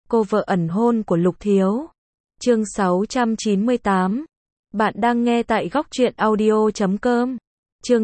Cô vợ ẩn hôn của Lục Thiếu. Chương 698. Bạn đang nghe tại góc truyện audio.com. Chương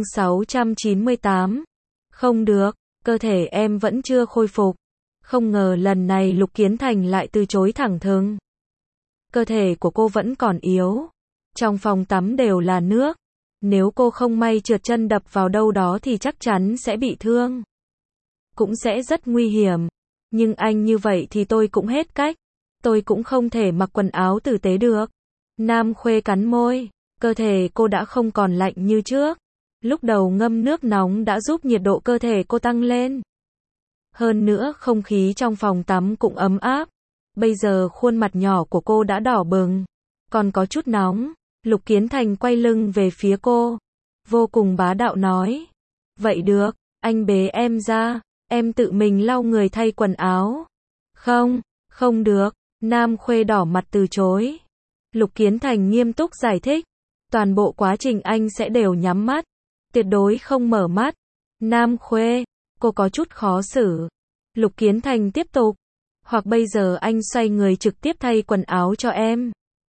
698. Không được, cơ thể em vẫn chưa khôi phục. Không ngờ lần này Lục Kiến Thành lại từ chối thẳng thừng. Cơ thể của cô vẫn còn yếu. Trong phòng tắm đều là nước. Nếu cô không may trượt chân đập vào đâu đó thì chắc chắn sẽ bị thương. Cũng sẽ rất nguy hiểm. Nhưng anh như vậy thì tôi cũng hết cách. Tôi cũng không thể mặc quần áo tử tế được. Nam Khuê cắn môi. Cơ thể cô đã không còn lạnh như trước. Lúc đầu ngâm nước nóng đã giúp nhiệt độ cơ thể cô tăng lên. Hơn nữa không khí trong phòng tắm cũng ấm áp. Bây giờ khuôn mặt nhỏ của cô đã đỏ bừng. Còn có chút nóng. Lục Kiến Thành quay lưng về phía cô. Vô cùng bá đạo nói. Vậy được, anh bế em ra. Em tự mình lau người thay quần áo. Không, không được. Nam Khuê đỏ mặt từ chối. Lục Kiến Thành nghiêm túc giải thích. Toàn bộ quá trình anh sẽ đều nhắm mắt. Tuyệt đối không mở mắt. Nam Khuê, cô có chút khó xử. Lục Kiến Thành tiếp tục. Hoặc bây giờ anh xoay người trực tiếp thay quần áo cho em.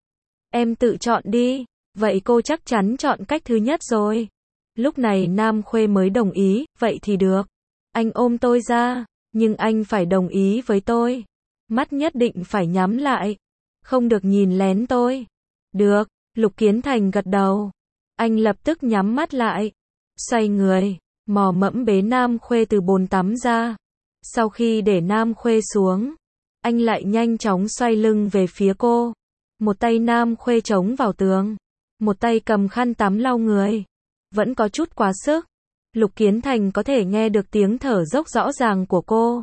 Em tự chọn đi. Vậy cô chắc chắn chọn cách thứ nhất rồi. Lúc này Nam Khuê mới đồng ý. Vậy thì được. Anh ôm tôi ra. Nhưng anh phải đồng ý với tôi. Mắt nhất định phải nhắm lại. Không được nhìn lén tôi. Được. Lục Kiến Thành gật đầu. Anh lập tức nhắm mắt lại. Xoay người. Mò mẫm bế Nam Khuê từ bồn tắm ra. Sau khi để Nam Khuê xuống. Anh lại nhanh chóng xoay lưng về phía cô. Một tay Nam Khuê chống vào tường. Một tay cầm khăn tắm lau người. Vẫn có chút quá sức. Lục Kiến Thành có thể nghe được tiếng thở dốc rõ ràng của cô.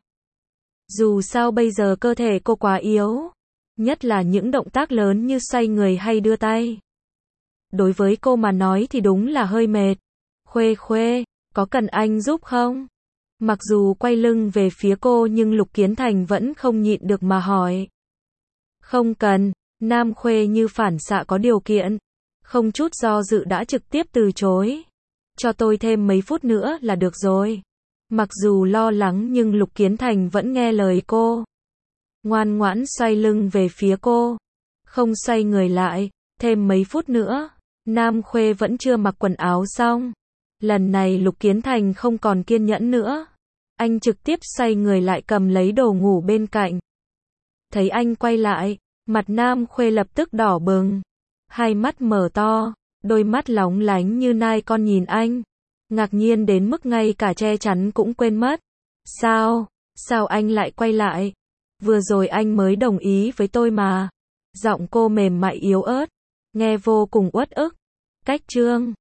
Dù sao bây giờ cơ thể cô quá yếu. Nhất là những động tác lớn như xoay người hay đưa tay. Đối với cô mà nói thì đúng là hơi mệt. Khuê Khuê, có cần anh giúp không? Mặc dù quay lưng về phía cô nhưng Lục Kiến Thành vẫn không nhịn được mà hỏi. Không cần. Nam Khuê như phản xạ có điều kiện. Không chút do dự đã trực tiếp từ chối. Cho tôi thêm mấy phút nữa là được rồi. Mặc dù lo lắng nhưng Lục Kiến Thành vẫn nghe lời cô. Ngoan ngoãn xoay lưng về phía cô. Không xoay người lại. Thêm mấy phút nữa. Nam Khuê vẫn chưa mặc quần áo xong. Lần này Lục Kiến Thành không còn kiên nhẫn nữa. Anh trực tiếp xoay người lại cầm lấy đồ ngủ bên cạnh. Thấy anh quay lại. Mặt Nam Khuê lập tức đỏ bừng. Hai mắt mở to. Đôi mắt lóng lánh như nai con nhìn anh. Ngạc nhiên đến mức ngay cả che chắn cũng quên mất. Sao? Sao anh lại quay lại? Vừa rồi anh mới đồng ý với tôi mà. Giọng cô mềm mại yếu ớt. Nghe vô cùng uất ức. Cách chương